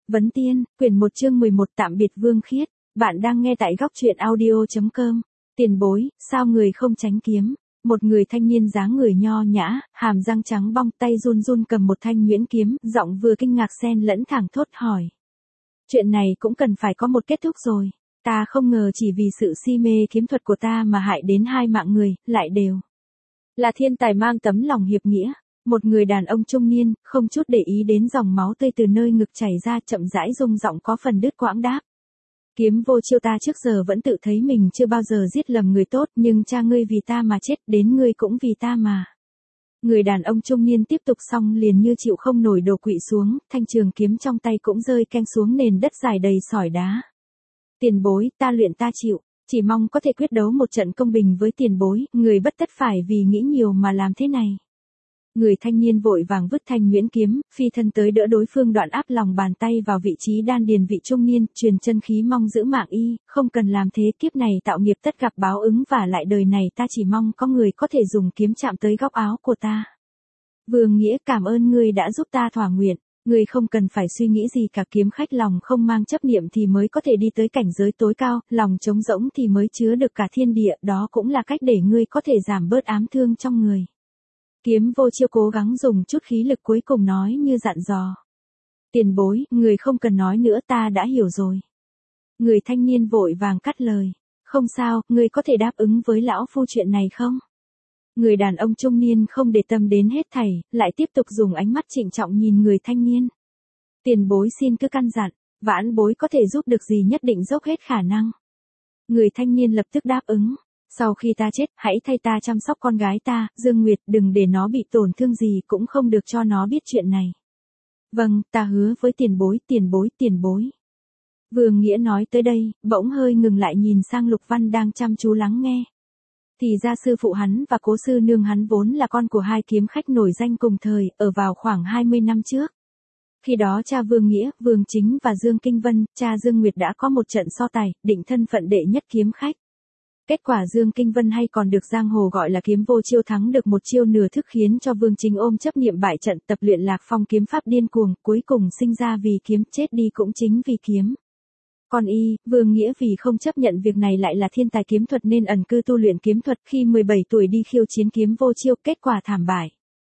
Vấn Tiên, quyển 1 chương 11 tạm biệt Vương Khiết. Bạn đang nghe tại góc truyện audio.com. Tiền bối, sao người không tránh kiếm? Một người thanh niên dáng người nho nhã, hàm răng trắng bong, tay run run cầm một thanh nhuyễn kiếm, giọng vừa kinh ngạc xen lẫn thẳng thốt hỏi. Chuyện này cũng cần phải có một kết thúc rồi. Ta không ngờ chỉ vì sự si mê kiếm thuật của ta mà hại đến 2 mạng người, lại đều là thiên tài mang tấm lòng hiệp nghĩa. Một người đàn ông trung niên, không chút để ý đến dòng máu tươi từ nơi ngực chảy ra, chậm rãi rung giọng có phần đứt quãng đáp. Kiếm vô chiêu, ta trước giờ vẫn tự thấy mình chưa bao giờ giết lầm người tốt, nhưng cha ngươi vì ta mà chết, đến ngươi cũng vì ta mà. Người đàn ông trung niên tiếp tục xong liền như chịu không nổi đổ quỵ xuống, thanh trường kiếm trong tay cũng rơi keng xuống nền đất dài đầy sỏi đá. Tiền bối, ta luyện ta chịu, chỉ mong có thể quyết đấu một trận công bình với tiền bối, người bất tất phải vì nghĩ nhiều mà làm thế này. Người thanh niên vội vàng vứt thanh nhuyễn kiếm, phi thân tới đỡ đối phương, đoạn áp lòng bàn tay vào vị trí đan điền vị trung niên, truyền chân khí mong giữ mạng y, không cần làm thế, kiếp này tạo nghiệp tất gặp báo ứng, và lại đời này ta chỉ mong có người có thể dùng kiếm chạm tới góc áo của ta. Vương Nghĩa, cảm ơn ngươi đã giúp ta thỏa nguyện, ngươi không cần phải suy nghĩ gì cả, kiếm khách lòng không mang chấp niệm thì mới có thể đi tới cảnh giới tối cao, lòng trống rỗng thì mới chứa được cả thiên địa, đó cũng là cách để ngươi có thể giảm bớt ám thương trong người. Kiếm vô chiêu cố gắng dùng chút khí lực cuối cùng nói như dặn dò. Tiền bối, người không cần nói nữa, ta đã hiểu rồi. Người thanh niên vội vàng cắt lời. Không sao, người có thể đáp ứng với lão phu chuyện này không? Người đàn ông trung niên không để tâm đến hết thảy, lại tiếp tục dùng ánh mắt trịnh trọng nhìn người thanh niên. Tiền bối xin cứ căn dặn, vãn bối có thể giúp được gì nhất định dốc hết khả năng. Người thanh niên lập tức đáp ứng. Sau khi ta chết, hãy thay ta chăm sóc con gái ta, Dương Nguyệt, đừng để nó bị tổn thương gì, cũng không được cho nó biết chuyện này. Vâng, ta hứa với tiền bối, tiền bối, tiền bối. Vương Nghĩa nói tới đây, bỗng hơi ngừng lại nhìn sang Lục Văn đang chăm chú lắng nghe. Thì ra sư phụ hắn và cố sư nương hắn vốn là con của 2 kiếm khách nổi danh cùng thời, ở vào khoảng 20 năm trước. Khi đó cha Vương Nghĩa, Vương Chính và Dương Kinh Vân, cha Dương Nguyệt đã có một trận so tài, định thân phận đệ nhất kiếm khách. Kết quả Dương Kinh Vân, hay còn được giang hồ gọi là kiếm vô chiêu, thắng được một chiêu nửa thức, khiến cho Vương Chính ôm chấp niệm bại trận, tập luyện Lạc Phong kiếm pháp điên cuồng, cuối cùng sinh ra vì kiếm, chết đi cũng chính vì kiếm. Còn y, Vương Nghĩa, vì không chấp nhận việc này lại là thiên tài kiếm thuật nên ẩn cư tu luyện kiếm thuật, khi 17 tuổi đi khiêu chiến kiếm vô chiêu, kết quả thảm bại.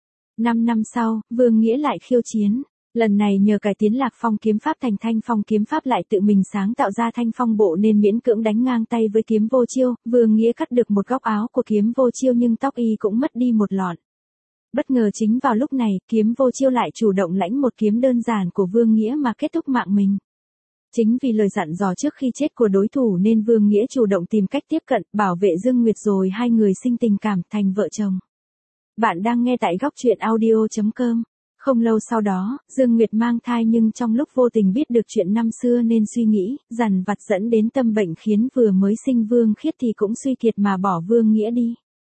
5 năm sau, Vương Nghĩa lại khiêu chiến. Lần này nhờ cải tiến Lạc Phong kiếm pháp thành Thanh Phong kiếm pháp, lại tự mình sáng tạo ra Thanh Phong bộ nên miễn cưỡng đánh ngang tay với kiếm vô chiêu. Vương Nghĩa cắt được một góc áo của kiếm vô chiêu nhưng tóc y cũng mất đi một lọn. Bất ngờ chính vào lúc này, kiếm vô chiêu lại chủ động lãnh một kiếm đơn giản của Vương Nghĩa mà kết thúc mạng mình. Chính vì lời dặn dò trước khi chết của đối thủ nên Vương Nghĩa chủ động tìm cách tiếp cận, bảo vệ Dương Nguyệt, rồi 2 người sinh tình cảm, thành vợ chồng. Bạn đang nghe tại góc truyện audio.com. Không lâu sau đó, Dương Nguyệt mang thai, nhưng trong lúc vô tình biết được chuyện năm xưa nên suy nghĩ, dằn vặt dẫn đến tâm bệnh, khiến vừa mới sinh Vương Khiết thì cũng suy kiệt mà bỏ Vương Nghĩa đi.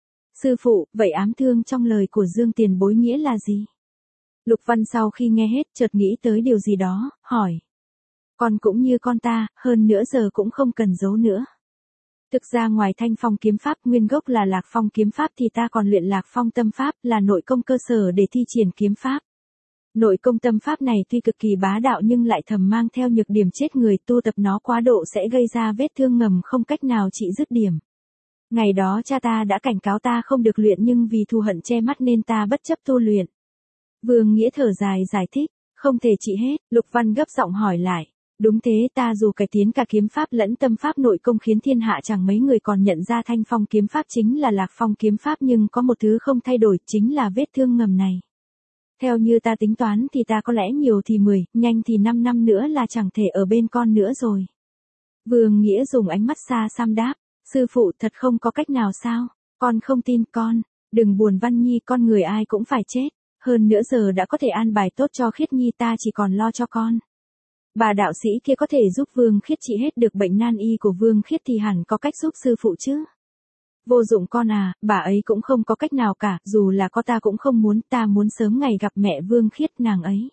Sư phụ, vậy ám thương trong lời của Dương tiền bối nghĩa là gì? Lục Văn sau khi nghe hết chợt nghĩ tới điều gì đó, hỏi. Con cũng như con ta, hơn nữa giờ cũng không cần giấu nữa. Thực ra ngoài Thanh Phong kiếm pháp nguyên gốc là Lạc Phong kiếm pháp thì ta còn luyện Lạc Phong tâm pháp, là nội công cơ sở để thi triển kiếm pháp. Nội công tâm pháp này tuy cực kỳ bá đạo nhưng lại thầm mang theo nhược điểm chết người, tu tập nó quá độ sẽ gây ra vết thương ngầm không cách nào trị dứt điểm. Ngày đó cha ta đã cảnh cáo ta không được luyện, nhưng vì thù hận che mắt nên ta bất chấp tu luyện. Vương Nghĩa thở dài giải thích, không thể trị hết. Lục Văn gấp giọng hỏi lại. Đúng thế, ta dù cải tiến cả kiếm pháp lẫn tâm pháp nội công khiến thiên hạ chẳng mấy người còn nhận ra Thanh Phong kiếm pháp chính là Lạc Phong kiếm pháp, nhưng có một thứ không thay đổi, chính là vết thương ngầm này. Theo như ta tính toán thì ta có lẽ nhiều thì 10, nhanh thì 5 năm nữa là chẳng thể ở bên con nữa rồi. Vương Nghĩa dùng ánh mắt xa xăm đáp, sư phụ thật không có cách nào sao? Con không tin con, đừng buồn Văn Nhi, con người ai cũng phải chết, hơn nữa giờ đã có thể an bài tốt cho Khiết Nhi, ta chỉ còn lo cho con. Bà đạo sĩ kia có thể giúp Vương Khiết trị hết được bệnh nan y của Vương Khiết thì hẳn có cách giúp sư phụ chứ. Vô dụng con à, bà ấy cũng không có cách nào cả, dù là có ta cũng không muốn, ta muốn sớm ngày gặp mẹ Vương Khiết nàng ấy.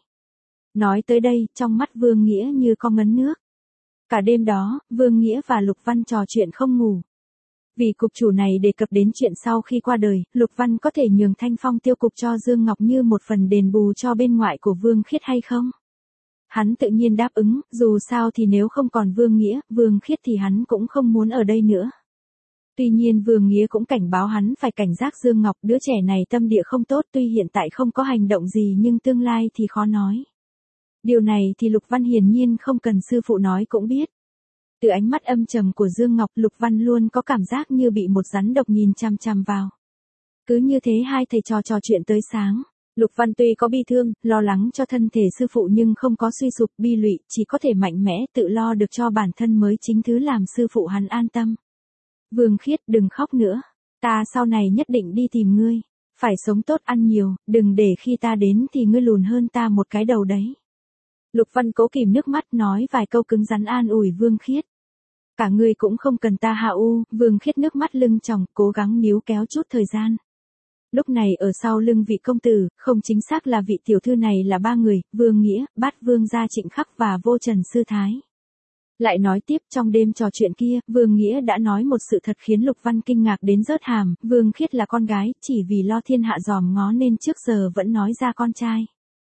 Nói tới đây, trong mắt Vương Nghĩa như có ngấn nước. Cả đêm đó, Vương Nghĩa và Lục Văn trò chuyện không ngủ. Vì cục chủ này đề cập đến chuyện sau khi qua đời, Lục Văn có thể nhường Thanh Phong tiêu cục cho Dương Ngọc như một phần đền bù cho bên ngoại của Vương Khiết hay không? Hắn tự nhiên đáp ứng, dù sao thì nếu không còn Vương Nghĩa, Vương Khiết thì hắn cũng không muốn ở đây nữa. Tuy nhiên Vương Nghĩa cũng cảnh báo hắn phải cảnh giác Dương Ngọc, đứa trẻ này tâm địa không tốt, tuy hiện tại không có hành động gì nhưng tương lai thì khó nói. Điều này thì Lục Văn hiển nhiên không cần sư phụ nói cũng biết. Từ ánh mắt âm trầm của Dương Ngọc, Lục Văn luôn có cảm giác như bị một rắn độc nhìn chằm chằm vào. Cứ như thế hai thầy trò chuyện tới sáng. Lục Văn tuy có bi thương, lo lắng cho thân thể sư phụ nhưng không có suy sụp bi lụy, chỉ có thể mạnh mẽ tự lo được cho bản thân mới chính thứ làm sư phụ hắn an tâm. Vương Khiết, đừng khóc nữa. Ta sau này nhất định đi tìm ngươi. Phải sống tốt, ăn nhiều, đừng để khi ta đến thì ngươi lùn hơn ta một cái đầu đấy. Lục Văn cố kìm nước mắt nói vài câu cứng rắn an ủi Vương Khiết. Cả ngươi cũng không cần ta hạ u, Vương Khiết nước mắt lưng tròng, cố gắng níu kéo chút thời gian. Lúc này ở sau lưng vị công tử, không chính xác là vị tiểu thư này là ba người, Vương Nghĩa, Bát Vương gia Trịnh Khắc và Vô Trần Sư Thái. Lại nói tiếp, trong đêm trò chuyện kia, Vương Nghĩa đã nói một sự thật khiến Lục Văn kinh ngạc đến rớt hàm, Vương Khiết là con gái, chỉ vì lo thiên hạ dòm ngó nên trước giờ vẫn nói ra con trai.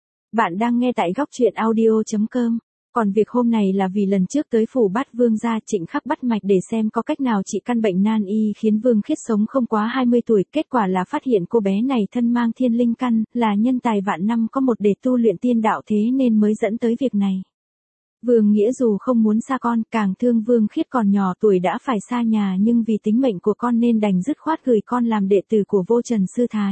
Bạn đang nghe tại góc truyện audio.com. Còn việc hôm này là vì lần trước tới phủ Bát Vương gia Trịnh Khắc bắt mạch để xem có cách nào trị căn bệnh nan y khiến Vương Khiết sống không quá 20 tuổi, kết quả là phát hiện cô bé này thân mang thiên linh căn, là nhân tài vạn năm có một để tu luyện tiên đạo, thế nên mới dẫn tới việc này. Vương Nghĩa dù không muốn xa con, càng thương Vương Khiết còn nhỏ tuổi đã phải xa nhà, nhưng vì tính mệnh của con nên đành dứt khoát gửi con làm đệ tử của Vô Trần Sư Thái.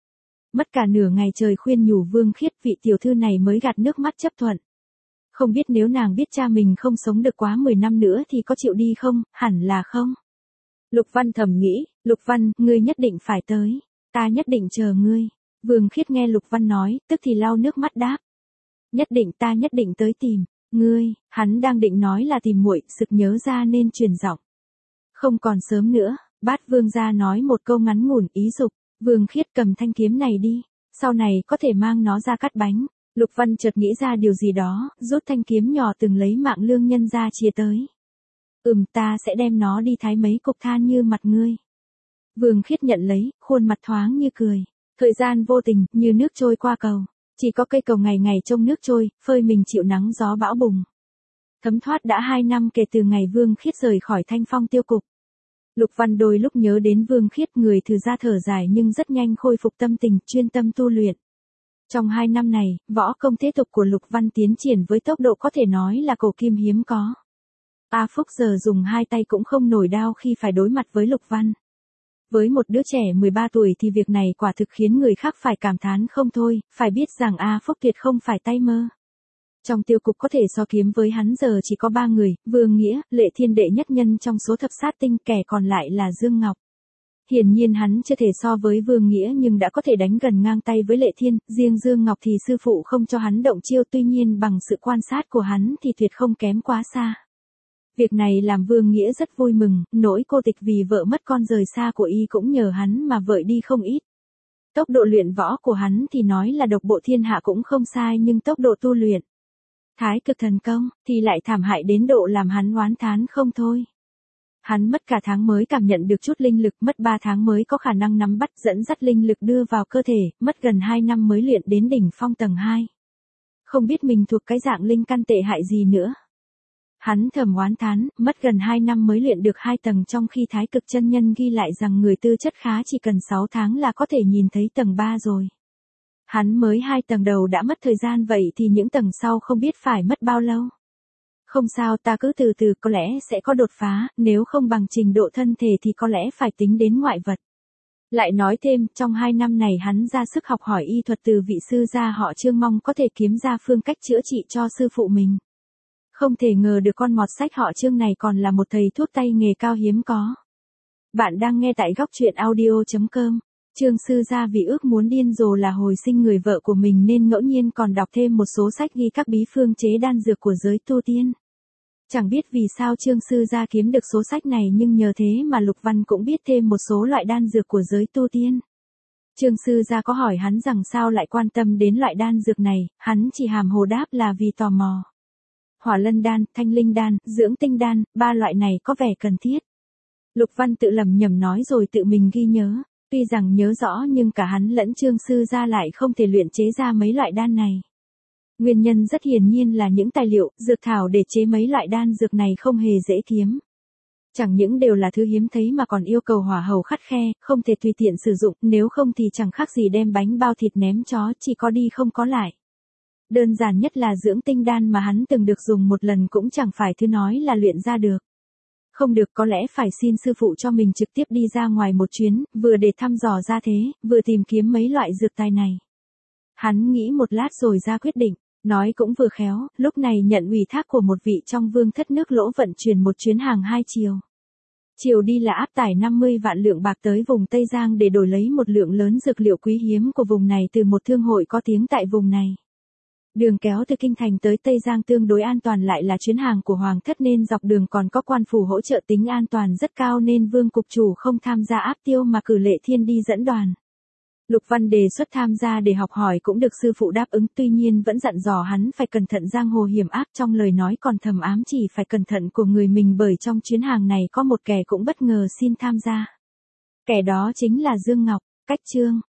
Mất cả nửa ngày trời khuyên nhủ Vương Khiết, vị tiểu thư này mới gạt nước mắt chấp thuận. Không biết nếu nàng biết cha mình không sống được quá 10 năm nữa thì có chịu đi không, hẳn là không. Lục Văn thầm nghĩ, Lục Văn, ngươi nhất định phải tới, ta nhất định chờ ngươi. Vương Khiết nghe Lục Văn nói, tức thì lau nước mắt đáp. Nhất định, ta nhất định tới tìm, ngươi, hắn đang định nói là tìm muội, sực nhớ ra nên truyền giọng. Không còn sớm nữa, Bát Vương gia nói một câu ngắn ngủn ý dục, Vương Khiết cầm thanh kiếm này đi, sau này có thể mang nó ra cắt bánh. Lục Văn chợt nghĩ ra điều gì đó, rút thanh kiếm nhỏ từng lấy mạng lương nhân ra chia tới. Ta sẽ đem nó đi thái mấy cục than như mặt ngươi. Vương Khiết nhận lấy, khuôn mặt thoáng như cười. Thời gian vô tình, như nước trôi qua cầu. Chỉ có cây cầu ngày ngày trông nước trôi, phơi mình chịu nắng gió bão bùng. Thấm thoát đã 2 năm kể từ ngày Vương Khiết rời khỏi Thanh Phong tiêu cục. Lục Văn đôi lúc nhớ đến Vương Khiết, người thử ra thở dài nhưng rất nhanh khôi phục tâm tình, chuyên tâm tu luyện. Trong 2 năm này, võ công thế tục của Lục Văn tiến triển với tốc độ có thể nói là cổ kim hiếm có. A Phúc giờ dùng hai tay cũng không nổi đau khi phải đối mặt với Lục Văn. Với một đứa trẻ 13 tuổi thì việc này quả thực khiến người khác phải cảm thán không thôi, phải biết rằng A Phúc tuyệt không phải tay mơ. Trong tiêu cục có thể so kiếm với hắn giờ chỉ có 3 người, Vương Nghĩa, Lệ Thiên đệ nhất nhân trong số thập sát tinh, kẻ còn lại là Dương Ngọc. Hiển nhiên hắn chưa thể so với Vương Nghĩa nhưng đã có thể đánh gần ngang tay với Lệ Thiên, riêng Dương Ngọc thì sư phụ không cho hắn động chiêu, tuy nhiên bằng sự quan sát của hắn thì tuyệt không kém quá xa. Việc này làm Vương Nghĩa rất vui mừng, nỗi cô tịch vì vợ mất con rời xa của y cũng nhờ hắn mà vợi đi không ít. Tốc độ luyện võ của hắn thì nói là độc bộ thiên hạ cũng không sai, nhưng tốc độ tu luyện Thái Cực Thần Công thì lại thảm hại đến độ làm hắn oán thán không thôi. Hắn mất cả tháng mới cảm nhận được chút linh lực, mất 3 tháng mới có khả năng nắm bắt dẫn dắt linh lực đưa vào cơ thể, mất gần 2 năm mới luyện đến đỉnh phong tầng 2. Không biết mình thuộc cái dạng linh căn tệ hại gì nữa. Hắn thầm oán thán, mất gần 2 năm mới luyện được 2 tầng, trong khi Thái Cực chân nhân ghi lại rằng người tư chất khá chỉ cần 6 tháng là có thể nhìn thấy tầng 3 rồi. Hắn mới 2 tầng đầu đã mất thời gian, vậy thì những tầng sau không biết phải mất bao lâu. Không sao, ta cứ từ từ, có lẽ sẽ có đột phá, nếu không bằng trình độ thân thể thì có lẽ phải tính đến ngoại vật. Lại nói thêm, trong 2 năm này hắn ra sức học hỏi y thuật từ vị sư gia họ Trương, mong có thể kiếm ra phương cách chữa trị cho sư phụ mình. Không thể ngờ được con mọt sách họ Trương này còn là một thầy thuốc tay nghề cao hiếm có. Bạn đang nghe tại góc truyện audio.com. Trương sư gia vì ước muốn điên rồ là hồi sinh người vợ của mình nên ngẫu nhiên còn đọc thêm một số sách ghi các bí phương chế đan dược của giới tu tiên. Chẳng biết vì sao Trương sư gia kiếm được số sách này, nhưng nhờ thế mà Lục Văn cũng biết thêm một số loại đan dược của giới tu tiên. Trương sư gia có hỏi hắn rằng sao lại quan tâm đến loại đan dược này, hắn chỉ hàm hồ đáp là vì tò mò. Hỏa lân đan, thanh linh đan, dưỡng tinh đan, 3 loại này có vẻ cần thiết. Lục Văn tự lẩm nhẩm nói rồi tự mình ghi nhớ. Tuy rằng nhớ rõ nhưng cả hắn lẫn Trương sư gia lại không thể luyện chế ra mấy loại đan này. Nguyên nhân rất hiển nhiên là những tài liệu, dược thảo để chế mấy loại đan dược này không hề dễ kiếm. Chẳng những đều là thứ hiếm thấy mà còn yêu cầu hỏa hầu khắt khe, không thể tùy tiện sử dụng, nếu không thì chẳng khác gì đem bánh bao thịt ném chó, chỉ có đi không có lại. Đơn giản nhất là dưỡng tinh đan mà hắn từng được dùng một lần cũng chẳng phải thứ nói là luyện ra được. Không được, có lẽ phải xin sư phụ cho mình trực tiếp đi ra ngoài một chuyến, vừa để thăm dò ra thế, vừa tìm kiếm mấy loại dược tài này. Hắn nghĩ một lát rồi ra quyết định, nói cũng vừa khéo, lúc này nhận ủy thác của một vị trong vương thất nước Lỗ vận chuyển một chuyến hàng 2 chiều. Chiều đi là áp tải 50 vạn lượng bạc tới vùng Tây Giang để đổi lấy một lượng lớn dược liệu quý hiếm của vùng này từ một thương hội có tiếng tại vùng này. Đường kéo từ Kinh Thành tới Tây Giang tương đối an toàn, lại là chuyến hàng của Hoàng thất nên dọc đường còn có quan phủ hỗ trợ, tính an toàn rất cao nên Vương cục chủ không tham gia áp tiêu mà cử Lệ Thiên đi dẫn đoàn. Lục Văn đề xuất tham gia để học hỏi cũng được sư phụ đáp ứng, tuy nhiên vẫn dặn dò hắn phải cẩn thận giang hồ hiểm ác, trong lời nói còn thầm ám chỉ phải cẩn thận của người mình, bởi trong chuyến hàng này có một kẻ cũng bất ngờ xin tham gia. Kẻ đó chính là Dương Ngọc. Cách chương